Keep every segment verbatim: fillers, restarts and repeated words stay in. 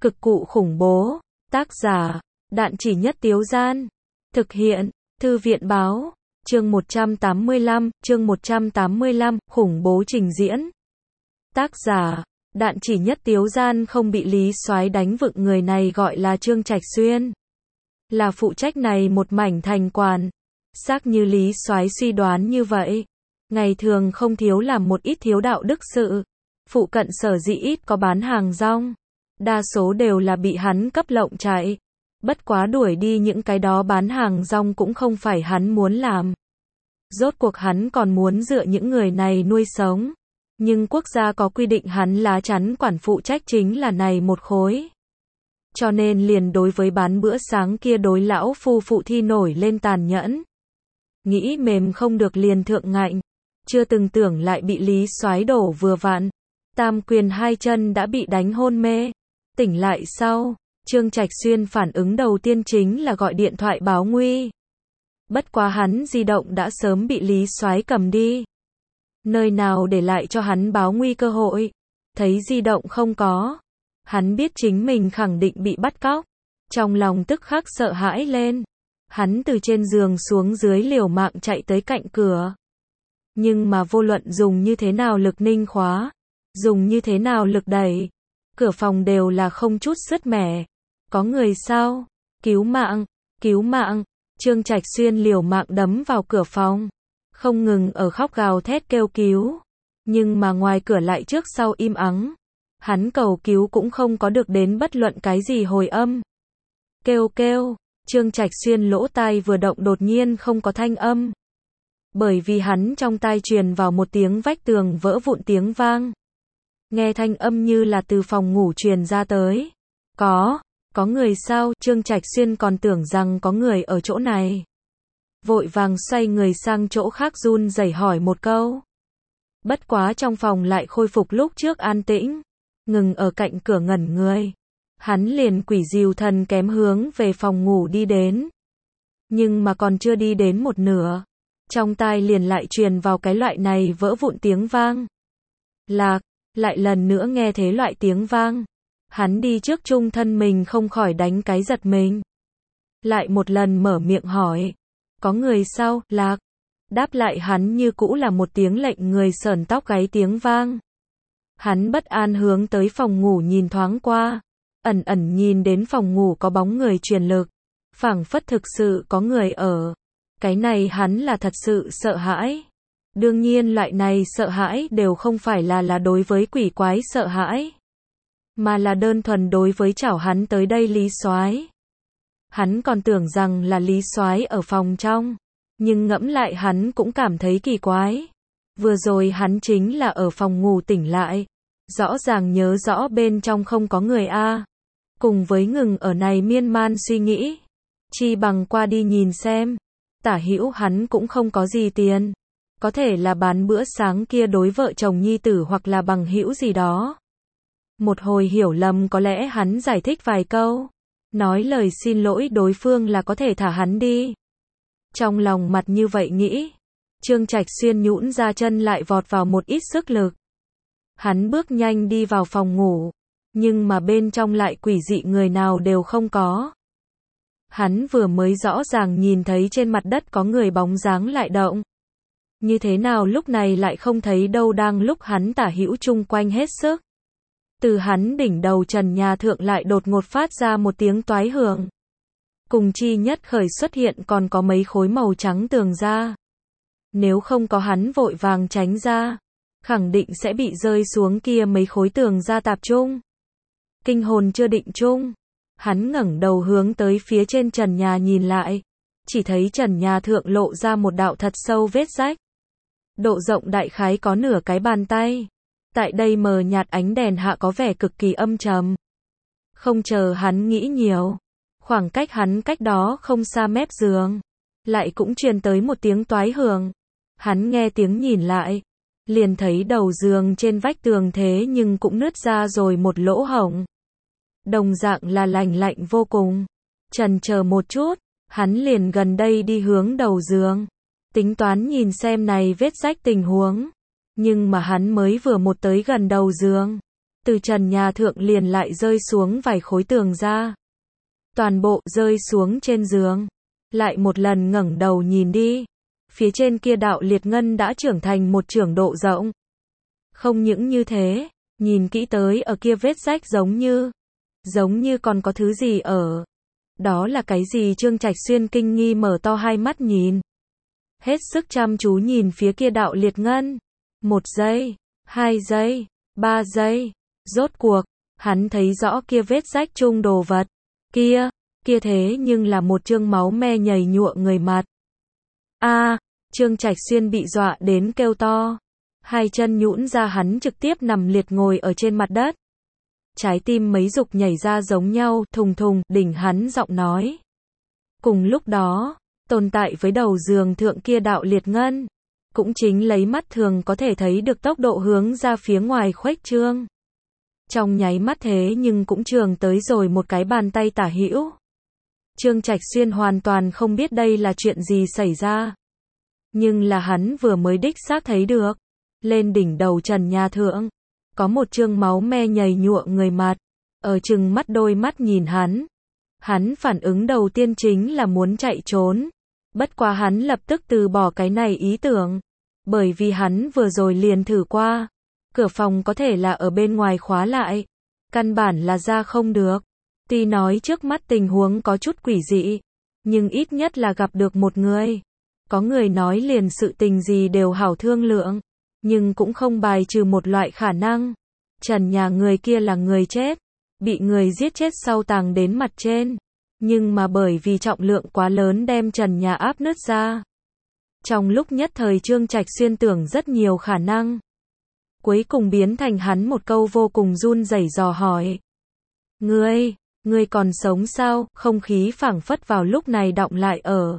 Cực cụ khủng bố. Tác giả, Đạn Chỉ Nhất Tiếu Gian. Thực hiện, Thư viện Báo. Chương một trăm tám mươi lăm, chương một trăm tám mươi lăm, khủng bố trình diễn. Tác giả, Đạn Chỉ Nhất Tiếu Gian không bị Lý Soái đánh vựng, người này gọi là Trương Trạch Xuyên. Là phụ trách này một mảnh thành quản. Xác như Lý Soái suy đoán như vậy. Ngày thường không thiếu làm một ít thiếu đạo đức sự. Phụ cận sở dĩ ít có bán hàng rong. Đa số đều là bị hắn cấp lộng chạy. Bất quá đuổi đi những cái đó bán hàng rong cũng không phải hắn muốn làm. Rốt cuộc hắn còn muốn dựa những người này nuôi sống. Nhưng quốc gia có quy định hắn lá chắn quản phụ trách chính là này một khối. Cho nên liền đối với bán bữa sáng kia đối lão phu phụ thi nổi lên tàn nhẫn. Nghĩ mềm không được liền thượng ngạnh. Chưa từng tưởng lại bị Lý Soái đổ vừa vặn. Tam quyền hai chân đã bị đánh hôn mê. Tỉnh lại sau, Trương Trạch Xuyên phản ứng đầu tiên chính là gọi điện thoại báo nguy. Bất quá hắn di động đã sớm bị Lý Soái cầm đi. Nơi nào để lại cho hắn báo nguy cơ hội. Thấy di động không có. Hắn biết chính mình khẳng định bị bắt cóc. Trong lòng tức khắc sợ hãi lên. Hắn từ trên giường xuống dưới liều mạng chạy tới cạnh cửa. Nhưng mà vô luận dùng như thế nào lực ninh khóa, dùng như thế nào lực đẩy, cửa phòng đều là không chút sứt mẻ. Có người sao? Cứu mạng, cứu mạng. Trương Trạch Xuyên liều mạng đấm vào cửa phòng. Không ngừng ở khóc gào thét kêu cứu. Nhưng mà ngoài cửa lại trước sau im ắng. Hắn cầu cứu cũng không có được đến bất luận cái gì hồi âm. Kêu kêu. Trương Trạch Xuyên lỗ tai vừa động đột nhiên không có thanh âm. Bởi vì hắn trong tai truyền vào một tiếng vách tường vỡ vụn tiếng vang. Nghe thanh âm như là từ phòng ngủ truyền ra tới. Có, có người sao? Trương Trạch Xuyên còn tưởng rằng có người ở chỗ này. Vội vàng xoay người sang chỗ khác run rẩy hỏi một câu. Bất quá trong phòng lại khôi phục lúc trước an tĩnh. Ngừng ở cạnh cửa ngẩn người. Hắn liền quỷ dìu thần kém hướng về phòng ngủ đi đến. Nhưng mà còn chưa đi đến một nửa. Trong tai liền lại truyền vào cái loại này vỡ vụn tiếng vang. Lạc, lại lần nữa nghe thế loại tiếng vang. Hắn đi trước trung thân mình không khỏi đánh cái giật mình. Lại một lần mở miệng hỏi. Có người sao? Lạc. Đáp lại hắn như cũ là một tiếng lệnh người sởn tóc gáy tiếng vang. Hắn bất an hướng tới phòng ngủ nhìn thoáng qua. Ẩn ẩn nhìn đến phòng ngủ có bóng người truyền lực. Phảng phất thực sự có người ở. Cái này hắn là thật sự sợ hãi. Đương nhiên loại này sợ hãi đều không phải là là đối với quỷ quái sợ hãi. Mà là đơn thuần đối với chảo hắn tới đây Lý Soái. Hắn còn tưởng rằng là Lý Soái ở phòng trong. Nhưng ngẫm lại hắn cũng cảm thấy kỳ quái. Vừa rồi hắn chính là ở phòng ngủ tỉnh lại. Rõ ràng nhớ rõ bên trong không có người a. Cùng với ngừng ở này miên man suy nghĩ. Chi bằng qua đi nhìn xem. Tả hữu hắn cũng không có gì tiền. Có thể là bán bữa sáng kia đối vợ chồng nhi tử hoặc là bằng hữu gì đó. Một hồi hiểu lầm có lẽ hắn giải thích vài câu. Nói lời xin lỗi đối phương là có thể thả hắn đi. Trong lòng mặt như vậy nghĩ. Trương Trạch Xuyên nhũn ra chân lại vọt vào một ít sức lực. Hắn bước nhanh đi vào phòng ngủ. Nhưng mà bên trong lại quỷ dị người nào đều không có. Hắn vừa mới rõ ràng nhìn thấy trên mặt đất có người bóng dáng lại động. Như thế nào lúc này lại không thấy đâu, đang lúc hắn tả hữu chung quanh hết sức. Từ hắn đỉnh đầu trần nhà thượng lại đột ngột phát ra một tiếng toái hưởng. Cùng chi nhất khởi xuất hiện còn có mấy khối màu trắng tường ra. Nếu không có hắn vội vàng tránh ra, khẳng định sẽ bị rơi xuống kia mấy khối tường ra tạp trung. Kinh hồn chưa định chung. Hắn ngẩng đầu hướng tới phía trên trần nhà nhìn lại. Chỉ thấy trần nhà thượng lộ ra một đạo thật sâu vết rách. Độ rộng đại khái có nửa cái bàn tay. Tại đây mờ nhạt ánh đèn hạ có vẻ cực kỳ âm trầm. Không chờ hắn nghĩ nhiều. Khoảng cách hắn cách đó không xa mép giường. Lại cũng truyền tới một tiếng toái hưởng. Hắn nghe tiếng nhìn lại. Liền thấy đầu giường trên vách tường thế nhưng cũng nứt ra rồi một lỗ hổng. Đồng dạng là lạnh lạnh vô cùng. Chần chờ một chút, hắn liền gần đây đi hướng đầu giường. Tính toán nhìn xem này vết rách tình huống. Nhưng mà hắn mới vừa một tới gần đầu giường. từ trần nhà thượng liền lại rơi xuống vài khối tường ra. Toàn bộ rơi xuống trên giường. Lại một lần ngẩng đầu nhìn đi. Phía trên kia đạo liệt ngân đã trưởng thành một chưởng độ rộng. Không những như thế, nhìn kỹ tới ở kia vết rách giống như, giống như còn có thứ gì ở. Đó là cái gì? Trương Trạch Xuyên kinh nghi mở to hai mắt nhìn. Hết sức chăm chú nhìn phía kia đạo liệt ngân. Một giây, hai giây, ba giây. Rốt cuộc, hắn thấy rõ kia vết rách chung đồ vật. Kia, kia thế nhưng là một chương máu me nhầy nhụa người mặt. A, à, Trương Trạch Xuyên bị dọa đến kêu to. Hai chân nhũn ra, hắn trực tiếp nằm liệt ngồi ở trên mặt đất. Trái tim mấy dục nhảy ra giống nhau, thùng thùng, đỉnh hắn giọng nói. Cùng lúc đó, tồn tại với đầu giường thượng kia đạo liệt ngân, cũng chính lấy mắt thường có thể thấy được tốc độ hướng ra phía ngoài khuếch trương. Trong nháy mắt thế nhưng cũng trường tới rồi một cái bàn tay tả hữu. Trương Trạch Xuyên hoàn toàn không biết đây là chuyện gì xảy ra. Nhưng là hắn vừa mới đích xác thấy được. Lên đỉnh đầu trần nhà thượng, có một chương máu me nhầy nhụa người mặt, ở chừng mắt đôi mắt nhìn hắn. Hắn phản ứng đầu tiên chính là muốn chạy trốn. Bất quá hắn lập tức từ bỏ cái này ý tưởng. Bởi vì hắn vừa rồi liền thử qua. Cửa phòng có thể là ở bên ngoài khóa lại. Căn bản là ra không được. Tuy nói trước mắt tình huống có chút quỷ dị. Nhưng ít nhất là gặp được một người. Có người nói liền sự tình gì đều hảo thương lượng. Nhưng cũng không bài trừ một loại khả năng. Trần nhà người kia là người chết. Bị người giết chết sau tàng đến mặt trên. Nhưng mà bởi vì trọng lượng quá lớn đem trần nhà áp nứt ra. Trong lúc nhất thời Trương Trạch Xuyên tưởng rất nhiều khả năng. Cuối cùng biến thành hắn một câu vô cùng run rẩy dò hỏi. Ngươi, ngươi còn sống sao? Không khí phảng phất vào lúc này đọng lại ở.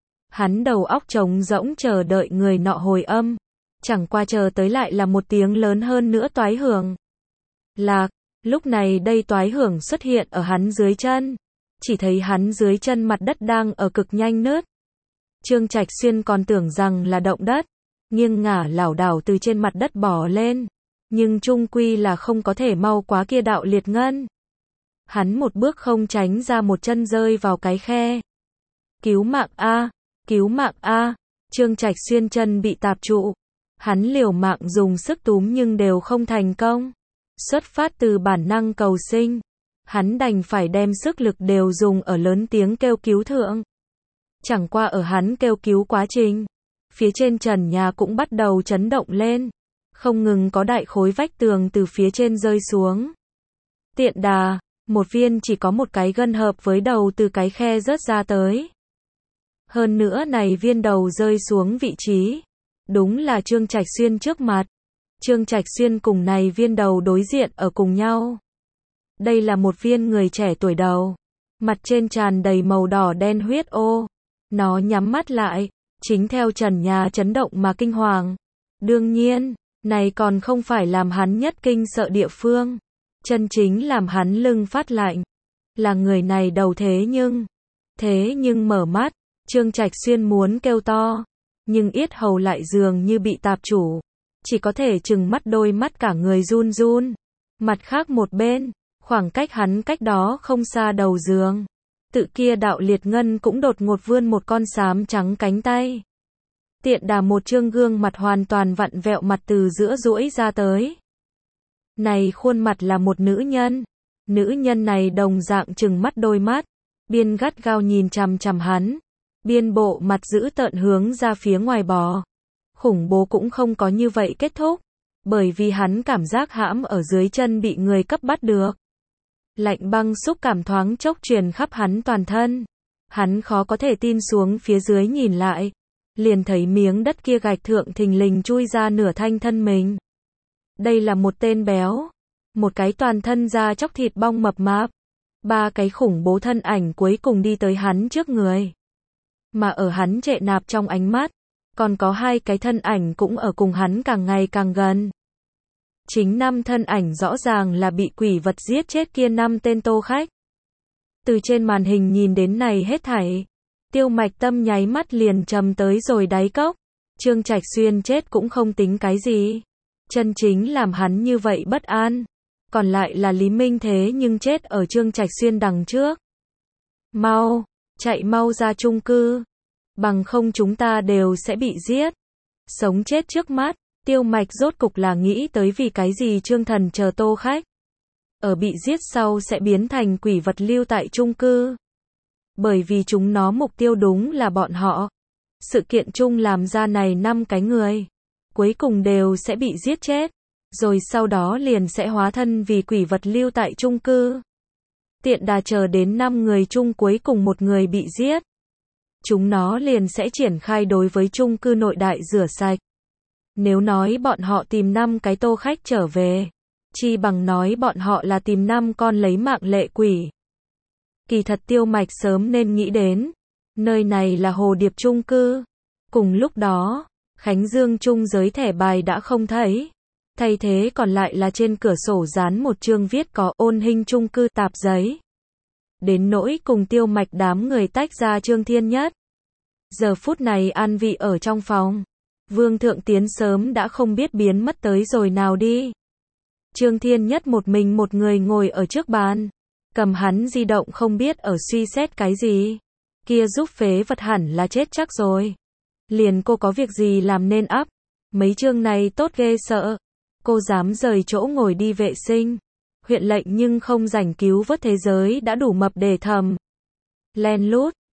Hắn đầu óc trống rỗng chờ đợi người nọ hồi âm. Chẳng qua chờ tới lại là một tiếng lớn hơn nữa toái hưởng. Lạc, lúc này đây toái hưởng xuất hiện ở hắn dưới chân. Chỉ thấy hắn dưới chân mặt đất đang ở cực nhanh nứt. Trương Trạch Xuyên còn tưởng rằng là động đất. Nghiêng ngả lảo đảo từ trên mặt đất bò lên. Nhưng chung quy là không có thể mau quá kia đạo liệt ngân. Hắn một bước không tránh ra một chân rơi vào cái khe. Cứu mạng A, cứu mạng A. Trương Trạch Xuyên chân bị tạp trụ. Hắn liều mạng dùng sức túm nhưng đều không thành công. Xuất phát từ bản năng cầu sinh. Hắn đành phải đem sức lực đều dùng ở lớn tiếng kêu cứu thượng. Chẳng qua ở hắn kêu cứu quá trình. Phía trên trần nhà cũng bắt đầu chấn động lên. Không ngừng có đại khối vách tường từ phía trên rơi xuống. Tiện đà, một viên chỉ có một cái gân hợp với đầu từ cái khe rớt ra tới. Hơn nữa này viên đầu rơi xuống vị trí. Đúng là Trương Trạch Xuyên trước mặt. Trương Trạch Xuyên cùng này viên đầu đối diện ở cùng nhau. Đây là một viên người trẻ tuổi đầu. Mặt trên tràn đầy màu đỏ đen huyết ô. Nó nhắm mắt lại. Chính theo trần nhà chấn động mà kinh hoàng. Đương nhiên, này còn không phải làm hắn nhất kinh sợ địa phương. Chân chính làm hắn lưng phát lạnh. Là người này đầu thế nhưng. Thế nhưng mở mắt. Trương Trạch Xuyên muốn kêu to. Nhưng yết hầu lại dường như bị tạp chủ. Chỉ có thể chừng mắt đôi mắt cả người run run. Mặt khác một bên. Khoảng cách hắn cách đó không xa đầu giường. Tự kia đạo liệt ngân cũng đột ngột vươn một con xám trắng cánh tay. Tiện đà một trương gương mặt hoàn toàn vặn vẹo mặt từ giữa duỗi ra tới. Này khuôn mặt là một nữ nhân. Nữ nhân này đồng dạng chừng mắt đôi mắt. Biên gắt gao nhìn chằm chằm hắn. Biên bộ mặt giữ tợn hướng ra phía ngoài bò. Khủng bố cũng không có như vậy kết thúc. Bởi vì hắn cảm giác hãm ở dưới chân bị người cấp bắt được. Lạnh băng xúc cảm thoáng chốc truyền khắp hắn toàn thân. Hắn khó có thể tin xuống phía dưới nhìn lại. Liền thấy miếng đất kia gạch thượng thình lình chui ra nửa thanh thân mình. Đây là một tên béo. Một cái toàn thân da chóc thịt bong mập mạp. Ba cái khủng bố thân ảnh cuối cùng đi tới hắn trước người. Mà ở hắn trệ nạp trong ánh mắt. Còn có hai cái thân ảnh cũng ở cùng hắn càng ngày càng gần. Chính năm thân ảnh rõ ràng là bị quỷ vật giết chết kia năm tên tô khách. Từ trên màn hình nhìn đến này hết thảy. Tiêu Mạch Tâm nháy mắt liền trầm tới rồi đáy cốc. Trương Trạch Xuyên chết cũng không tính cái gì. Chân chính làm hắn như vậy bất an. Còn lại là Lý Minh thế nhưng chết ở Trương Trạch Xuyên đằng trước. Mau, chạy mau ra chung cư. Bằng không chúng ta đều sẽ bị giết. Sống chết trước mắt, Tiêu Mạch rốt cục là nghĩ tới vì cái gì Trương Thần chờ Tô Khách. Ở bị giết sau sẽ biến thành quỷ vật lưu tại chung cư. Bởi vì chúng nó mục tiêu đúng là bọn họ. Sự kiện chung làm ra này năm cái người. Cuối cùng đều sẽ bị giết chết. Rồi sau đó liền sẽ hóa thân vì quỷ vật lưu tại chung cư. Tiện đà chờ đến năm người chung cuối cùng một người bị giết. Chúng nó liền sẽ triển khai đối với chung cư nội đại rửa sạch. Nếu nói bọn họ tìm năm cái Tô Khách trở về, chi bằng nói bọn họ là tìm năm con lấy mạng lệ quỷ. Kỳ thật Tiêu Mạch sớm nên nghĩ đến, nơi này là Hồ Điệp chung cư. Cùng lúc đó, Khánh Dương chung giới thẻ bài đã không thấy. Thay thế còn lại là trên cửa sổ dán một chương viết có ôn hình chung cư tạp giấy. Đến nỗi cùng Tiêu Mạch đám người tách ra Trương Thiên Nhất. Giờ phút này an vị ở trong phòng. Vương Thượng Tiến sớm đã không biết biến mất tới rồi nào đi. Trương Thiên Nhất một mình một người ngồi ở trước bàn. Cầm hắn di động không biết ở suy xét cái gì. Kia giúp phế vật hẳn là chết chắc rồi. Liền cô có việc gì làm nên ắp. Mấy chương này tốt ghê sợ. Cô dám rời chỗ ngồi đi vệ sinh. Huyện lệnh nhưng không rảnh cứu vớt thế giới đã đủ mập để thầm. Len lút,